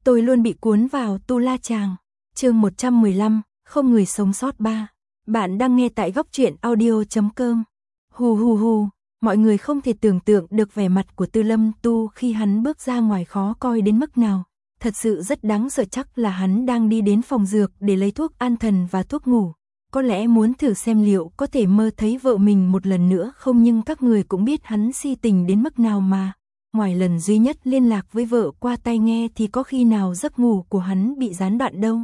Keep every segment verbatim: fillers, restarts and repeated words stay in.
Tôi luôn bị cuốn vào Tu La Chàng. Chương một trăm mười lăm, không người sống sót ba. Bạn đang nghe tại góc truyện audio chấm com. Hù hù hù, mọi người không thể tưởng tượng được vẻ mặt của Tư Lâm Tu khi hắn bước ra ngoài khó coi đến mức nào. Thật sự rất đáng sợ, chắc là hắn đang đi đến phòng dược để lấy thuốc an thần và thuốc ngủ. Có lẽ muốn thử xem liệu có thể mơ thấy vợ mình một lần nữa không, nhưng các người cũng biết hắn si tình đến mức nào mà. Ngoài lần duy nhất liên lạc với vợ qua tai nghe thì có khi nào giấc ngủ của hắn bị gián đoạn đâu.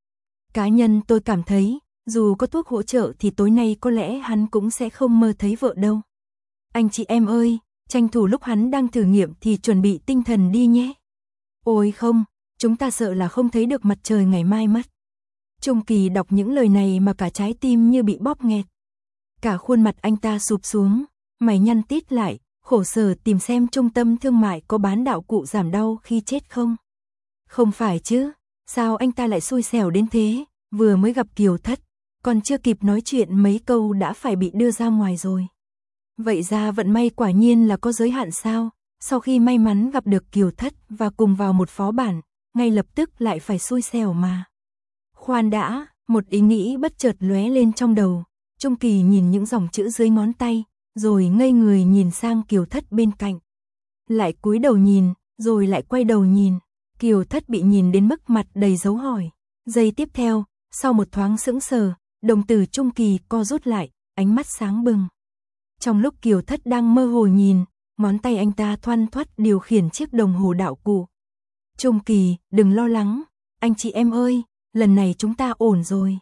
Cá nhân tôi cảm thấy, dù có thuốc hỗ trợ thì tối nay có lẽ hắn cũng sẽ không mơ thấy vợ đâu. Anh chị em ơi, tranh thủ lúc hắn đang thử nghiệm thì chuẩn bị tinh thần đi nhé. Ôi không, chúng ta sợ là không thấy được mặt trời ngày mai mất. Trung Kỳ đọc những lời này mà cả trái tim như bị bóp nghẹt. Cả khuôn mặt anh ta sụp xuống, mày nhăn tít lại, khổ sở tìm xem trung tâm thương mại có bán đạo cụ giảm đau khi chết không. Không phải chứ, sao anh ta lại xui xẻo đến thế, vừa mới gặp Kiều Thất, còn chưa kịp nói chuyện mấy câu đã phải bị đưa ra ngoài rồi. Vậy ra vận may quả nhiên là có giới hạn sao, sau khi may mắn gặp được Kiều Thất và cùng vào một phó bản, ngay lập tức lại phải xui xẻo mà. Khoan đã, một ý nghĩ bất chợt lóe lên trong đầu, Trung Kỳ nhìn những dòng chữ dưới ngón tay, rồi ngây người nhìn sang Kiều Thất bên cạnh. Lại cúi đầu nhìn, rồi lại quay đầu nhìn, Kiều Thất bị nhìn đến mức mặt đầy dấu hỏi. Giây tiếp theo, sau một thoáng sững sờ, đồng tử Trung Kỳ co rút lại, ánh mắt sáng bừng. Trong lúc Kiều Thất đang mơ hồ nhìn, ngón tay anh ta thoăn thoắt điều khiển chiếc đồng hồ đạo cụ. Trung Kỳ, đừng lo lắng, anh chị em ơi, lần này chúng ta ổn rồi.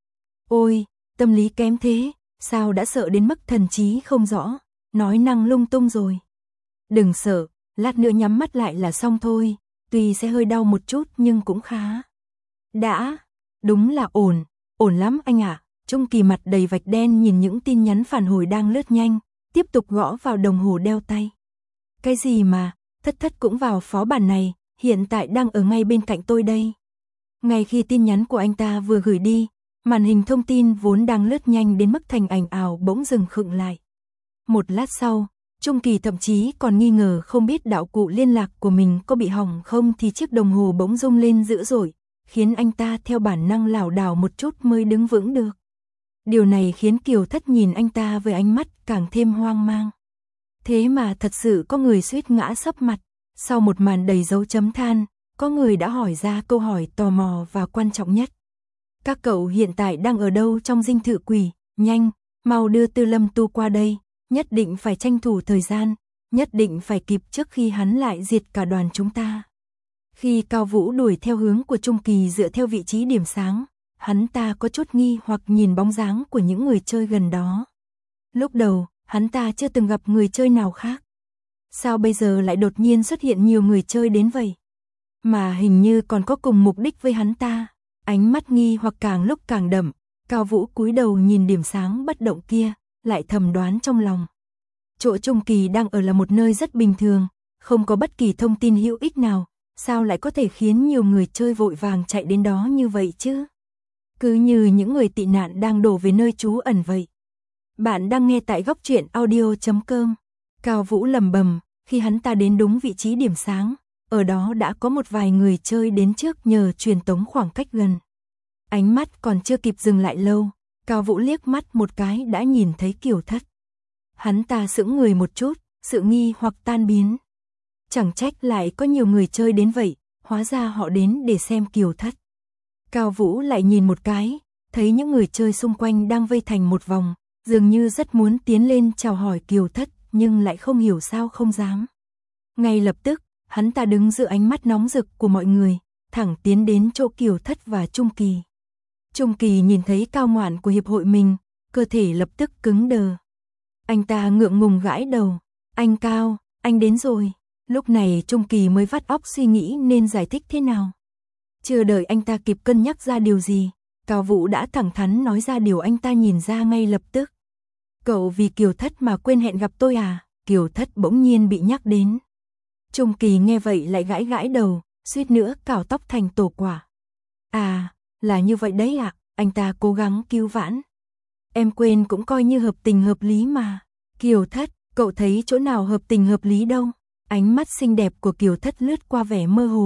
Ôi, tâm lý kém thế, sao đã sợ đến mức thần trí không rõ, nói năng lung tung rồi. Đừng sợ, lát nữa nhắm mắt lại là xong thôi, tuy sẽ hơi đau một chút nhưng cũng khá. Đã, đúng là ổn, ổn lắm anh ạ. Trung Kỳ mặt đầy vạch đen nhìn những tin nhắn phản hồi đang lướt nhanh, tiếp tục gõ vào đồng hồ đeo tay. Cái gì mà, Thất Thất cũng vào phó bản này, hiện tại đang ở ngay bên cạnh tôi đây. Ngay khi tin nhắn của anh ta vừa gửi đi, màn hình thông tin vốn đang lướt nhanh đến mức thành ảnh ảo bỗng dừng khựng lại. Một lát sau, Trung Kỳ thậm chí còn nghi ngờ không biết đạo cụ liên lạc của mình có bị hỏng không thì chiếc đồng hồ bỗng rung lên dữ dội, khiến anh ta theo bản năng lảo đảo một chút mới đứng vững được. Điều này khiến Kiều Thất nhìn anh ta với ánh mắt càng thêm hoang mang. Thế mà thật sự có người suýt ngã sấp mặt, sau một màn đầy dấu chấm than, có người đã hỏi ra câu hỏi tò mò và quan trọng nhất. Các cậu hiện tại đang ở đâu trong dinh thự quỷ? Nhanh, mau đưa Tư Lâm Tu qua đây, nhất định phải tranh thủ thời gian, nhất định phải kịp trước khi hắn lại diệt cả đoàn chúng ta. Khi Cao Vũ đuổi theo hướng của Trung Kỳ dựa theo vị trí điểm sáng, hắn ta có chút nghi hoặc nhìn bóng dáng của những người chơi gần đó. Lúc đầu, hắn ta chưa từng gặp người chơi nào khác. Sao bây giờ lại đột nhiên xuất hiện nhiều người chơi đến vậy? Mà hình như còn có cùng mục đích với hắn ta. Ánh mắt nghi hoặc càng lúc càng đậm, Cao Vũ cúi đầu nhìn điểm sáng bất động kia, lại thầm đoán trong lòng. Chỗ Trung Kỳ đang ở là một nơi rất bình thường, không có bất kỳ thông tin hữu ích nào, sao lại có thể khiến nhiều người chơi vội vàng chạy đến đó như vậy chứ? Cứ như những người tị nạn đang đổ về nơi trú ẩn vậy. Bạn đang nghe tại góc truyện audio chấm com. Cao Vũ lầm bầm, khi hắn ta đến đúng vị trí điểm sáng, ở đó đã có một vài người chơi đến trước nhờ truyền tống khoảng cách gần. Ánh mắt còn chưa kịp dừng lại lâu, Cao Vũ liếc mắt một cái đã nhìn thấy Kiều Thất. Hắn ta sững người một chút, sự nghi hoặc tan biến. Chẳng trách lại có nhiều người chơi đến vậy, hóa ra họ đến để xem Kiều Thất. Cao Vũ lại nhìn một cái, thấy những người chơi xung quanh đang vây thành một vòng, dường như rất muốn tiến lên chào hỏi Kiều Thất, nhưng lại không hiểu sao không dám. Ngay lập tức, hắn ta đứng giữa ánh mắt nóng rực của mọi người, thẳng tiến đến chỗ Kiều Thất và Trung Kỳ. Trung Kỳ nhìn thấy Cao Ngoạn của hiệp hội mình, cơ thể lập tức cứng đờ. Anh ta ngượng ngùng gãi đầu, anh Cao, anh đến rồi. Lúc này Trung Kỳ mới vắt óc suy nghĩ nên giải thích thế nào. Chưa đợi anh ta kịp cân nhắc ra điều gì, Cao Vũ đã thẳng thắn nói ra điều anh ta nhìn ra ngay lập tức. Cậu vì Kiều Thất mà quên hẹn gặp tôi à? Kiều Thất bỗng nhiên bị nhắc đến. Trung Kỳ nghe vậy lại gãi gãi đầu, suýt nữa cào tóc thành tổ quả. À, là như vậy đấy ạ, à? Anh ta cố gắng cứu vãn. Em quên cũng coi như hợp tình hợp lý mà. Kiều Thất, cậu thấy chỗ nào hợp tình hợp lý đâu? Ánh mắt xinh đẹp của Kiều Thất lướt qua vẻ mơ hồ,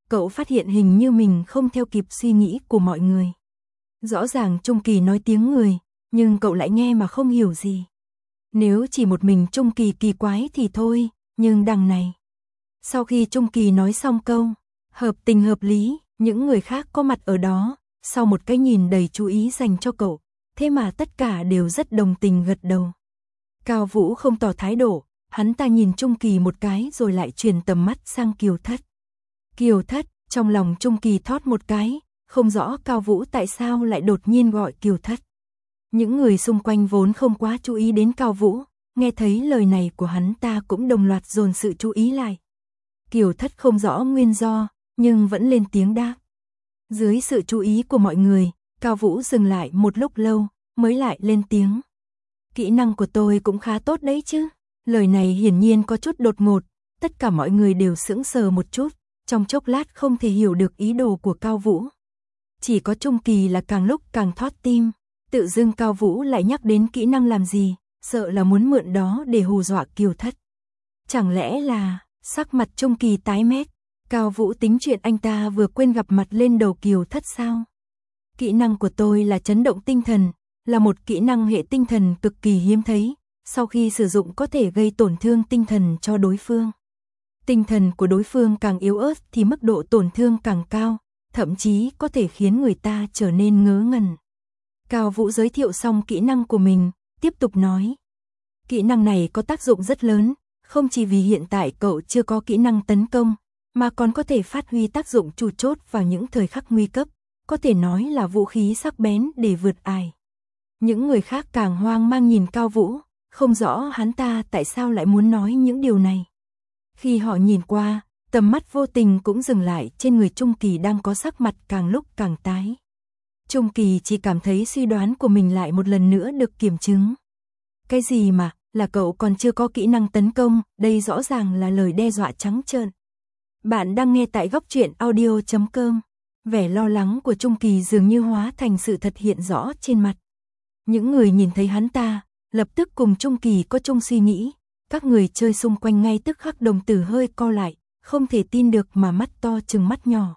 cậu phát hiện hình như mình không theo kịp suy nghĩ của mọi người. Rõ ràng Trung Kỳ nói tiếng người, nhưng cậu lại nghe mà không hiểu gì. Nếu chỉ một mình Trung Kỳ kỳ quái thì thôi, nhưng đằng này. Sau khi Trung Kỳ nói xong câu, hợp tình hợp lý, những người khác có mặt ở đó, sau một cái nhìn đầy chú ý dành cho cậu, thế mà tất cả đều rất đồng tình gật đầu. Cao Vũ không tỏ thái độ, hắn ta nhìn Trung Kỳ một cái rồi lại chuyển tầm mắt sang Kiều Thất. Kiều Thất, trong lòng Trung Kỳ thót một cái, không rõ Cao Vũ tại sao lại đột nhiên gọi Kiều Thất. Những người xung quanh vốn không quá chú ý đến Cao Vũ, nghe thấy lời này của hắn ta cũng đồng loạt dồn sự chú ý lại. Kiều Thất không rõ nguyên do, nhưng vẫn lên tiếng đáp. Dưới sự chú ý của mọi người, Cao Vũ dừng lại một lúc lâu, mới lại lên tiếng. Kỹ năng của tôi cũng khá tốt đấy chứ. Lời này hiển nhiên có chút đột ngột, tất cả mọi người đều sững sờ một chút, trong chốc lát không thể hiểu được ý đồ của Cao Vũ. Chỉ có Trung Kỳ là càng lúc càng thót tim, tự dưng Cao Vũ lại nhắc đến kỹ năng làm gì, sợ là muốn mượn đó để hù dọa Kiều Thất. Chẳng lẽ là, sắc mặt Trung Kỳ tái mét, Cao Vũ tính chuyện anh ta vừa quên gặp mặt lên đầu Kiều Thất sao? Kỹ năng của tôi là chấn động tinh thần, là một kỹ năng hệ tinh thần cực kỳ hiếm thấy, sau khi sử dụng có thể gây tổn thương tinh thần cho đối phương. Tinh thần của đối phương càng yếu ớt thì mức độ tổn thương càng cao, thậm chí có thể khiến người ta trở nên ngớ ngẩn. Cao Vũ giới thiệu xong kỹ năng của mình, tiếp tục nói. Kỹ năng này có tác dụng rất lớn, không chỉ vì hiện tại cậu chưa có kỹ năng tấn công, mà còn có thể phát huy tác dụng chủ chốt vào những thời khắc nguy cấp, có thể nói là vũ khí sắc bén để vượt ải. Những người khác càng hoang mang nhìn Cao Vũ, không rõ hắn ta tại sao lại muốn nói những điều này. Khi họ nhìn qua, tầm mắt vô tình cũng dừng lại trên người Trung Kỳ đang có sắc mặt càng lúc càng tái. Trung Kỳ chỉ cảm thấy suy đoán của mình lại một lần nữa được kiểm chứng. Cái gì mà, là cậu còn chưa có kỹ năng tấn công, đây rõ ràng là lời đe dọa trắng trợn. Bạn đang nghe tại góc truyện audio chấm com. Vẻ lo lắng của Trung Kỳ dường như hóa thành sự thật hiện rõ trên mặt. Những người nhìn thấy hắn ta, lập tức cùng Trung Kỳ có chung suy nghĩ. Các người chơi xung quanh ngay tức khắc đồng tử hơi co lại, không thể tin được mà mắt to trừng mắt nhỏ.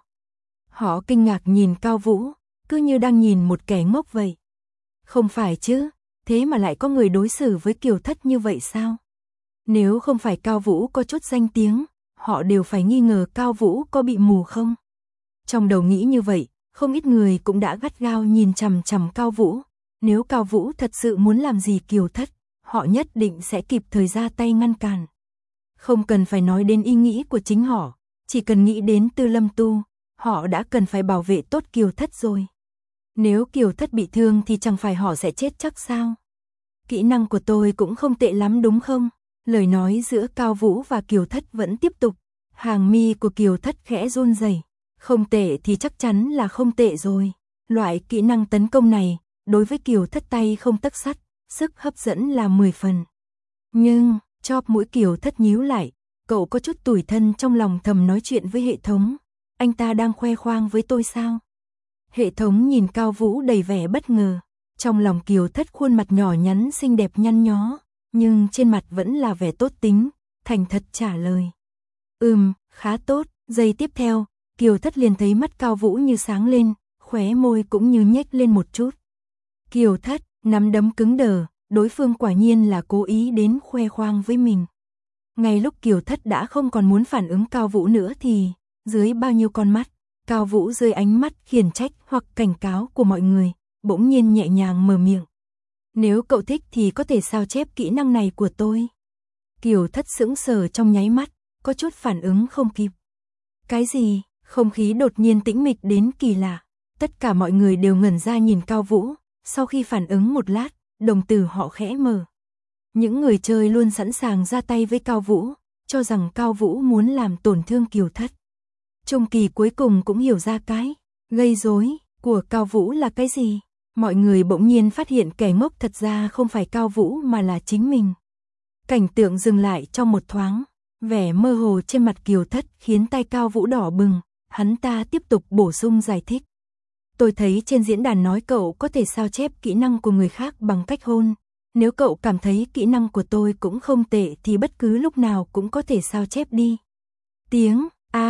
Họ kinh ngạc nhìn Cao Vũ, cứ như đang nhìn một kẻ ngốc vậy. Không phải chứ, thế mà lại có người đối xử với Kiều Thất như vậy sao? Nếu không phải Cao Vũ có chút danh tiếng, họ đều phải nghi ngờ Cao Vũ có bị mù không? Trong đầu nghĩ như vậy, không ít người cũng đã gắt gao nhìn chằm chằm Cao Vũ. Nếu Cao Vũ thật sự muốn làm gì Kiều Thất, họ nhất định sẽ kịp thời ra tay ngăn cản. Không cần phải nói đến ý nghĩ của chính họ, chỉ cần nghĩ đến Tư Lâm Tu, họ đã cần phải bảo vệ tốt Kiều Thất rồi. Nếu Kiều Thất bị thương thì chẳng phải họ sẽ chết chắc sao? Kỹ năng của tôi cũng không tệ lắm đúng không? Lời nói giữa Cao Vũ và Kiều Thất vẫn tiếp tục. Hàng mi của Kiều Thất khẽ run rẩy. Không tệ thì chắc chắn là không tệ rồi. Loại kỹ năng tấn công này, đối với Kiều Thất tay không tấc sắt, sức hấp dẫn là mười phần. Nhưng, chóp mũi Kiều Thất nhíu lại, cậu có chút tủi thân trong lòng thầm nói chuyện với hệ thống. Anh ta đang khoe khoang với tôi sao? Hệ thống nhìn Cao Vũ đầy vẻ bất ngờ. Trong lòng Kiều Thất khuôn mặt nhỏ nhắn xinh đẹp nhăn nhó, nhưng trên mặt vẫn là vẻ tốt tính, thành thật trả lời. Ừm, khá tốt. Giây tiếp theo, Kiều Thất liền thấy mắt Cao Vũ như sáng lên, khóe môi cũng như nhếch lên một chút. Kiều Thất, nắm đấm cứng đờ, đối phương quả nhiên là cố ý đến khoe khoang với mình. Ngay lúc Kiều Thất đã không còn muốn phản ứng Cao Vũ nữa thì, dưới bao nhiêu con mắt, Cao Vũ rơi ánh mắt khiển trách hoặc cảnh cáo của mọi người, bỗng nhiên nhẹ nhàng mở miệng. Nếu cậu thích thì có thể sao chép kỹ năng này của tôi. Kiều Thất sững sờ trong nháy mắt, có chút phản ứng không kịp. Cái gì? Không khí đột nhiên tĩnh mịch đến kỳ lạ. Tất cả mọi người đều ngẩn ra nhìn Cao Vũ, sau khi phản ứng một lát, đồng tử họ khẽ mở. Những người chơi luôn sẵn sàng ra tay với Cao Vũ, cho rằng Cao Vũ muốn làm tổn thương Kiều Thất. Trung Kỳ cuối cùng cũng hiểu ra cái gây rối của Cao Vũ là cái gì. Mọi người bỗng nhiên phát hiện kẻ ngốc thật ra không phải Cao Vũ mà là chính mình. Cảnh tượng dừng lại trong một thoáng, vẻ mơ hồ trên mặt Kiều Thất khiến tay Cao Vũ đỏ bừng, hắn ta tiếp tục bổ sung giải thích. Tôi thấy trên diễn đàn nói cậu có thể sao chép kỹ năng của người khác bằng cách hôn. Nếu cậu cảm thấy kỹ năng của tôi cũng không tệ thì bất cứ lúc nào cũng có thể sao chép đi. Tiếng A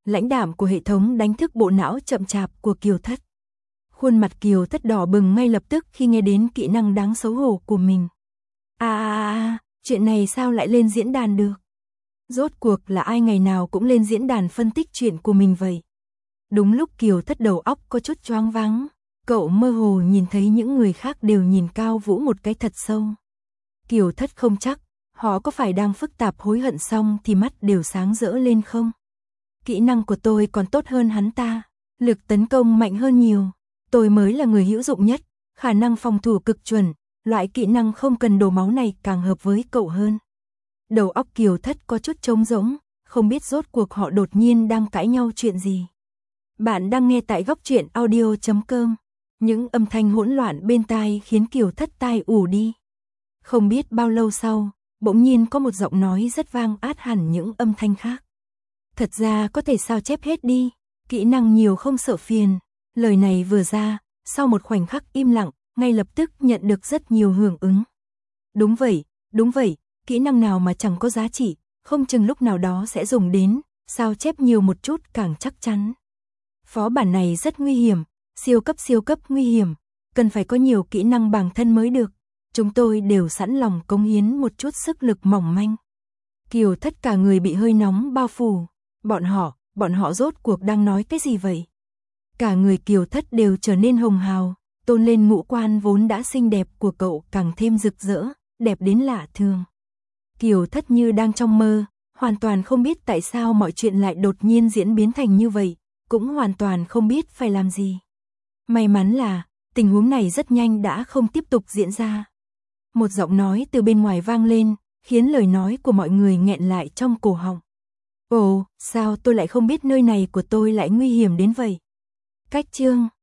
lãnh đạm của hệ thống đánh thức bộ não chậm chạp của Kiều Thất. Khuôn mặt Kiều Thất đỏ bừng ngay lập tức khi nghe đến kỹ năng đáng xấu hổ của mình. À, à, à, chuyện này sao lại lên diễn đàn được? Rốt cuộc là ai ngày nào cũng lên diễn đàn phân tích chuyện của mình vậy? Đúng lúc Kiều Thất đầu óc có chút choáng váng, cậu mơ hồ nhìn thấy những người khác đều nhìn Cao Vũ một cái thật sâu. Kiều Thất không chắc, họ có phải đang phức tạp hối hận xong thì mắt đều sáng rỡ lên không? Kỹ năng của tôi còn tốt hơn hắn ta, lực tấn công mạnh hơn nhiều, tôi mới là người hữu dụng nhất, khả năng phòng thủ cực chuẩn, loại kỹ năng không cần đổ máu này càng hợp với cậu hơn. Đầu óc Kiều Thất có chút trống rỗng, không biết rốt cuộc họ đột nhiên đang cãi nhau chuyện gì. Bạn đang nghe tại góc truyện audio chấm com. Những âm thanh hỗn loạn bên tai khiến Kiều Thất tai ù đi. Không biết bao lâu sau, bỗng nhiên có một giọng nói rất vang át hẳn những âm thanh khác. Thật ra có thể sao chép hết đi, kỹ năng nhiều không sợ phiền. Lời này vừa ra, sau một khoảnh khắc im lặng, ngay lập tức nhận được rất nhiều hưởng ứng. Đúng vậy, đúng vậy, kỹ năng nào mà chẳng có giá trị, không chừng lúc nào đó sẽ dùng đến, sao chép nhiều một chút càng chắc chắn. Phó bản này rất nguy hiểm, siêu cấp siêu cấp nguy hiểm, cần phải có nhiều kỹ năng bản thân mới được. Chúng tôi đều sẵn lòng cống hiến một chút sức lực mỏng manh. Kiều Thất cả người bị hơi nóng bao phủ. Bọn họ, bọn họ rốt cuộc đang nói cái gì vậy? Cả người Kiều Thất đều trở nên hồng hào, tôn lên ngũ quan vốn đã xinh đẹp của cậu càng thêm rực rỡ, đẹp đến lạ thường. Kiều Thất như đang trong mơ, hoàn toàn không biết tại sao mọi chuyện lại đột nhiên diễn biến thành như vậy, cũng hoàn toàn không biết phải làm gì. May mắn là, tình huống này rất nhanh đã không tiếp tục diễn ra. Một giọng nói từ bên ngoài vang lên, khiến lời nói của mọi người nghẹn lại trong cổ họng. Ồ, sao tôi lại không biết nơi này của tôi lại nguy hiểm đến vậy? Cách chương